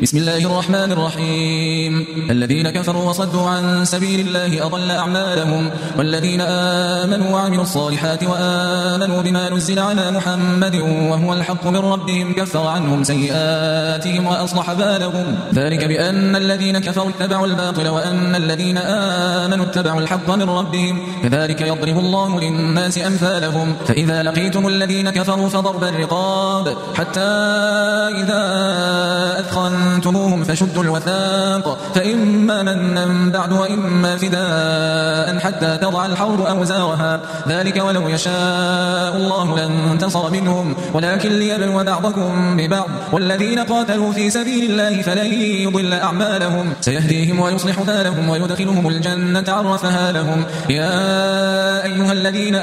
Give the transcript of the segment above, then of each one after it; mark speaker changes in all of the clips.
Speaker 1: بسم الله الرحمن الرحيم. الذين كفروا وصدوا عن سبيل الله أضل أعمالهم، والذين آمنوا وعملوا الصالحات وآمنوا بما نزل على محمد وهو الحق من ربهم كفر عنهم سيئاتهم وأصلح بالهم، ذلك بأن الذين كفروا اتبعوا الباطل وأن الذين آمنوا اتبعوا الحق من ربهم، كذلك يضرب الله للناس أمثالهم. فإذا لقيتم الذين كفروا فضرب الرقاب حتى إذا أثخنتموهم فشدوا الوثاق، فإما منا بعد وإما فداء حتى تضع الحرب أوزارها، ذلك ولو يشاء الله لانتصر منهم ولكن ليبلو بعضكم ببعض، والذين قاتلوا في سبيل الله فلن يضل أعمالهم سيهديهم ويصلح بالهم ويدخلهم الجنة عرفها لهم. يا أيها الذين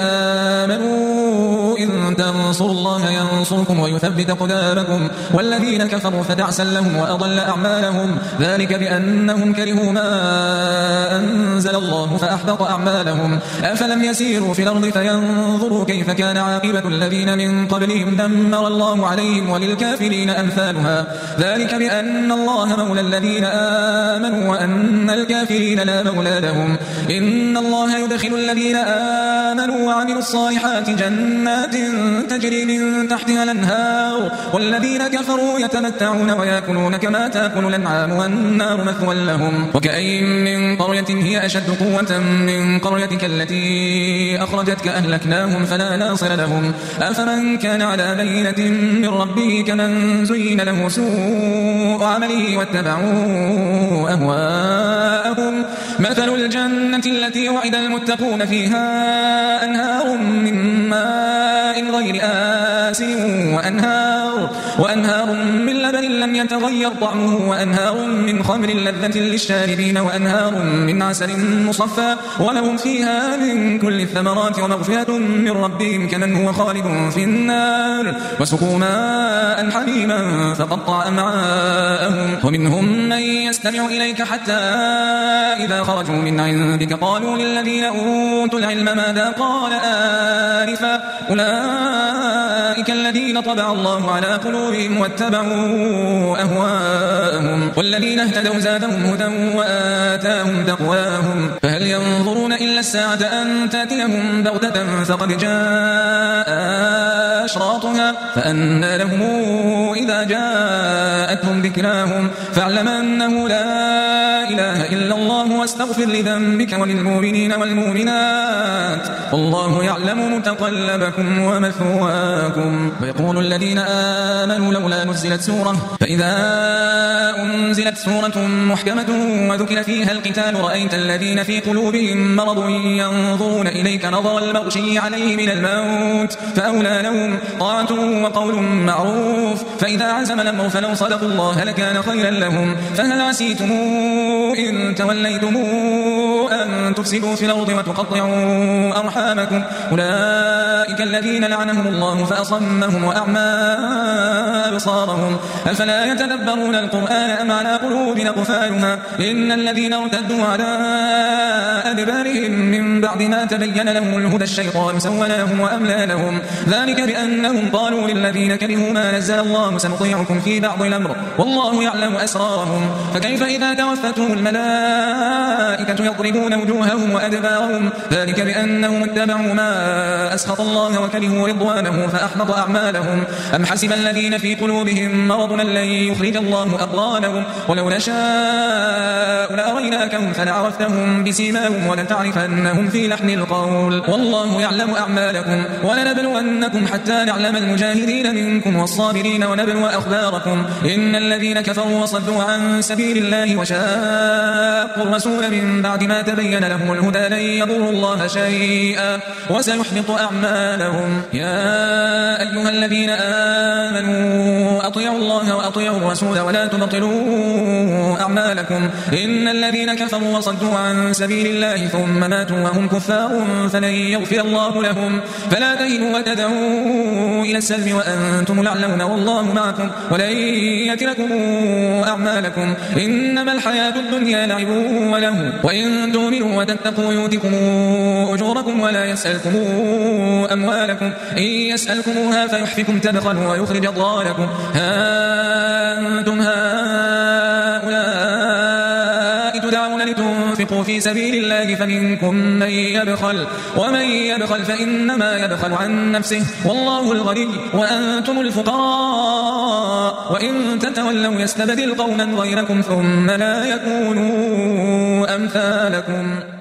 Speaker 1: آمنوا إن تنصروا الله ينصركم ويثبت أقدامكم، والذين كفروا فتعسا لهم وأضل أعمالهم، ذلك بأنهم كرهوا ما أنزل الله فأحبط أعمالهم. أفلم يسيروا في الأرض فينظروا كيف كان عاقبة الذين من قبلهم دمر الله عليهم وللكافرين أمثالها، ذلك بأن الله مولى الذين آمنوا وأن الكافرين لا مولى لهم. إن الله يدخل الذين آمنوا وعملوا الصالحات جنات تجري من تحتها الأنهار، والذين كفروا يتمتعون ويأكلون كما تأكل الأنعام والنار مثوى لهم. وكأين من قرية هي أشد قوة من قريتك التي أخرجتك أهلكناهم فلا ناصر لهم. أفمن كان على بينة من ربه كمن زين له سوء عمله واتبعوا أهواءهم. مثل الجنة التي وعد المتقون فيها أنهار من ماء غير آسن وأنهار من لبن لم يتغير طعمه وأنهار من خمر لذة للشاربين وأنهار من عسل مصفى ولهم فيها من كل الثمرات ومغفرة من ربهم كمن هو خالد في النار وسقوا ماء حميما فقطع أمعاءهم. ومنهم من يستمع إليك حتى إذا خرجوا من عندك قالوا للذين أوتوا العلم ماذا قال آنفا أولئك الذين طبع الله على قلوبهم واتبعوا أهواءهم، والذين اهتدوا زادهم هدى وآتاهم تقواهم. فهل ينظرون إلا الساعة أن تأتيهم بغتة فقد جاء أشراطها فأنى لهم إذا جاءتهم ذكراهم فاعلم أنه لا إله إلا الله واستغفر لذنبك وللمؤمنين والمؤمنات والله يعلم متقلبكم ومثواكم. ويقول الذين آمنوا لولا نزلت سورة، فإذا أنزلت سورة محكمة وذكر فيها القتال رأيت الذين في قلوبهم مرض ينظرون إليك نظر المغشي عليه من الموت فأولى لهم طاعة وقول معروف. فإذا عزم الأمر فلو صدقوا الله لكان خيرا لهم. فهل عسيتم إن توليتم أن تفسدوا في الأرض وتقطعوا أرحامكم أولئك الذين لعنهم الله فأصمهم وأعمى أبصارهم أفلا يتدبرون القرآن أم على قلوب أقفالها. إن الذين ارتدوا على أدبارهم من بعد ما تبين لهم الهدى الشيطان سول لهم وأملى لهم، ذلك بأنهم قالوا للذين كرهوا ما نزل الله سنطيعكم في بعض الأمر والله يعلم أسرارهم. فكيف إذا توفتهم الملائكة يضربون وجوههم وأدبارهم، ذلك بأنهم اتبعوا ما أسخط الله وكرهوا رضوانه فأحبط أعمالهم. أم حسب الذين في قلوبهم مرض لن يخرج الله أضغانهم ولو نشاء لأريناكهم فلعرفتهم بسيماهم ولتعرفنهم في لحن القول والله يعلم أعمالكم. ولنبلونكم حتى نعلم المجاهدين منكم والصابرين ونبلو أخباركم. إن الذين كفروا وصدوا عن سبيل الله وشاقوا الرسول من بعد ما تبين لهم الهدى لن يضروا الله شيئا وسيحبط أعمالهم. يا أيها الذين آمنوا أطيعوا الله وأطيعوا الرسول ولا تبطلوا أعمالكم. إن الذين كفروا وصدوا عن سبيل الله ثم ماتوا وهم كفار فلن يغفر الله لهم. فلا تهنوا وتدعوا إلى السلم وأنتم الأعلون والله معكم ولن يتركم أعمالكم. إنما الحياة الدنيا لعب وله وإن تؤمنوا وتتقوا يؤتكم أجوركم ولا يسألكم أموالكم إن يسألكموها فيحفكم تبخلوا ويخرج أضغانكم. ها أنتم أنفقوا في سبيل الله فمنكم من يبخل ومن يبخل فإنما يبخل عن نفسه والله الغني وأنتم الفقراء وإن تتولوا يستبدل قوما غيركم ثم لا يكونوا أمثالكم.